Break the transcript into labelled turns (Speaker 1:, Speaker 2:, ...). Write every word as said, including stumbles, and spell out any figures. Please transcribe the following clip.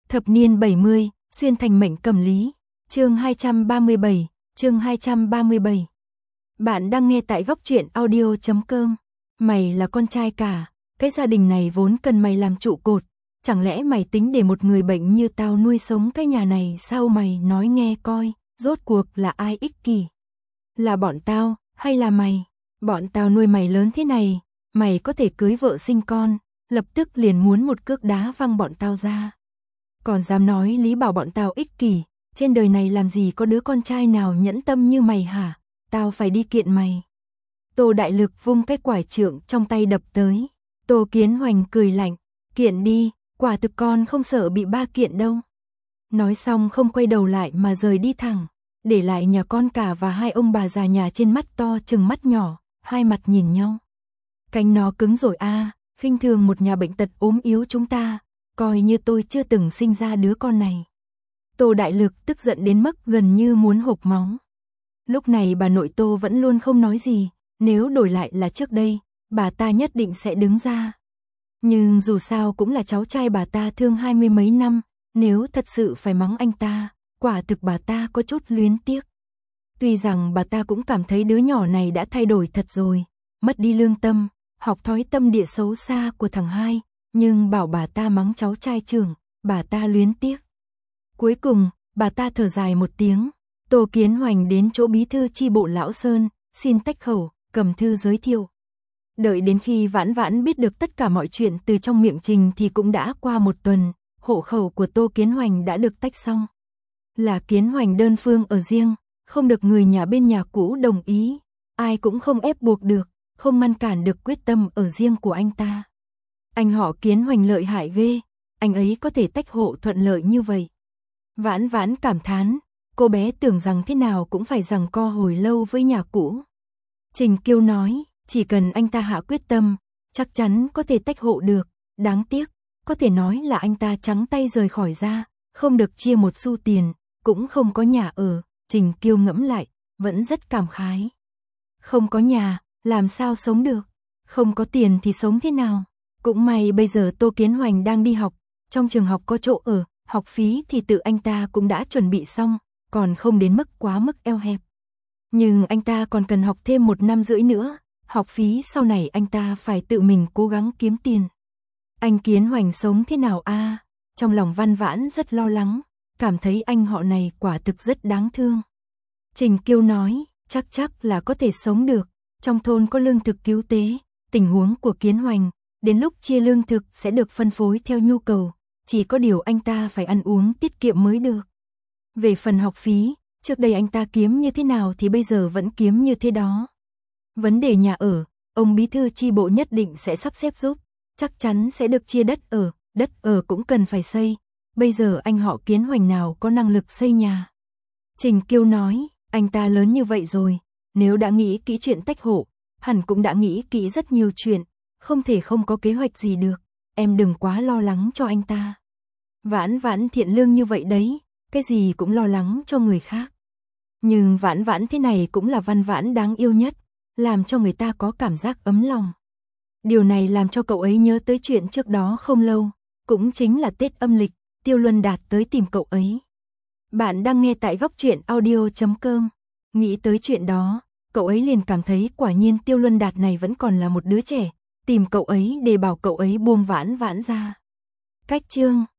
Speaker 1: Thập niên bảy mươi, xuyên thành mệnh cầm lý. Chương hai trăm ba mươi bảy, chương hai trăm ba mươi bảy. Bạn đang nghe tại góc truyện audio chấm com. Mày là con trai cả, cái gia đình này vốn cần mày làm trụ cột, chẳng lẽ mày tính để một người bệnh như tao nuôi sống cái nhà này sao? Mày nói nghe coi, rốt cuộc là ai ích kỷ? Là bọn tao, hay là mày? Bọn tao nuôi mày lớn thế này, mày có thể cưới vợ sinh con, lập tức liền muốn một cước đá văng bọn tao ra. Còn dám nói lý bảo bọn tao ích kỷ, trên đời này làm gì có đứa con trai nào nhẫn tâm như mày hả? Tao phải đi kiện mày. Tô Đại Lực vung cái quải trượng trong tay đập tới. Tô Kiến Hoành cười lạnh, kiện đi, quả thực con không sợ bị ba kiện đâu. Nói xong không quay đầu lại mà rời đi thẳng, để lại nhà con cả và hai ông bà già nhà trên mắt to chừng mắt nhỏ, hai mặt nhìn nhau. Cánh nó cứng rồi a, à, khinh thường một nhà bệnh tật ốm yếu chúng ta, coi như tôi chưa từng sinh ra đứa con này. Tô Đại Lực tức giận đến mức gần như muốn hộc máu. Lúc này bà nội Tô vẫn luôn không nói gì, nếu đổi lại là trước đây, bà ta nhất định sẽ đứng ra. Nhưng dù sao cũng là cháu trai bà ta thương hai mươi mấy năm, nếu thật sự phải mắng anh ta, quả thực bà ta có chút luyến tiếc. Tuy rằng bà ta cũng cảm thấy đứa nhỏ này đã thay đổi thật rồi, mất đi lương tâm, học thói tâm địa xấu xa của thằng hai, nhưng bảo bà ta mắng cháu trai trưởng, bà ta luyến tiếc. Cuối cùng, bà ta thở dài một tiếng, Tô Kiến Hoành đến chỗ bí thư chi bộ Lão Sơn, xin tách khẩu, cầm thư giới thiệu. Đợi đến khi Vãn Vãn biết được tất cả mọi chuyện từ trong miệng Trình thì cũng đã qua một tuần, hộ khẩu của Tô Kiến Hoành đã được tách xong. Là Kiến Hoành đơn phương ở riêng, không được người nhà bên nhà cũ đồng ý, ai cũng không ép buộc được, không ngăn cản được quyết tâm ở riêng của anh ta. Anh họ Kiến Hoành lợi hại ghê, anh ấy có thể tách hộ thuận lợi như vậy. Vãn Vãn cảm thán, cô bé tưởng rằng thế nào cũng phải giằng co hồi lâu với nhà cũ. Trình Kiêu nói, chỉ cần anh ta hạ quyết tâm, chắc chắn có thể tách hộ được, đáng tiếc, có thể nói là anh ta trắng tay rời khỏi ra, không được chia một xu tiền, cũng không có nhà ở. Trình Kiêu ngẫm lại, vẫn rất cảm khái. Không có nhà, làm sao sống được, không có tiền thì sống thế nào? Cũng may bây giờ Tô Kiến Hoành đang đi học, trong trường học có chỗ ở, học phí thì tự anh ta cũng đã chuẩn bị xong, còn không đến mức quá mức eo hẹp. Nhưng anh ta còn cần học thêm một năm rưỡi nữa, học phí sau này anh ta phải tự mình cố gắng kiếm tiền. Anh Kiến Hoành sống thế nào a? À? Trong lòng Văn Vãn rất lo lắng, cảm thấy anh họ này quả thực rất đáng thương. Trình Kiêu nói, chắc chắc là có thể sống được, trong thôn có lương thực cứu tế, tình huống của Kiến Hoành, đến lúc chia lương thực sẽ được phân phối theo nhu cầu, chỉ có điều anh ta phải ăn uống tiết kiệm mới được. Về phần học phí, trước đây anh ta kiếm như thế nào thì bây giờ vẫn kiếm như thế đó. Vấn đề nhà ở, ông bí thư chi bộ nhất định sẽ sắp xếp giúp, chắc chắn sẽ được chia đất ở, đất ở cũng cần phải xây, bây giờ anh họ Kiến Hoành nào có năng lực xây nhà. Trình Kiêu nói, anh ta lớn như vậy rồi, nếu đã nghĩ kỹ chuyện tách hộ, hẳn cũng đã nghĩ kỹ rất nhiều chuyện, không thể không có kế hoạch gì được, em đừng quá lo lắng cho anh ta. Vãn Vãn thiện lương như vậy đấy, cái gì cũng lo lắng cho người khác. Nhưng Vãn Vãn thế này cũng là Văn Vãn đáng yêu nhất, làm cho người ta có cảm giác ấm lòng. Điều này làm cho cậu ấy nhớ tới chuyện trước đó không lâu, cũng chính là Tết âm lịch, Tiêu Luân Đạt tới tìm cậu ấy. Bạn đang nghe tại góc truyện audio chấm com. Nghĩ tới chuyện đó, cậu ấy liền cảm thấy quả nhiên Tiêu Luân Đạt này vẫn còn là một đứa trẻ, tìm cậu ấy để bảo cậu ấy buông Vãn Vãn ra. Cách chương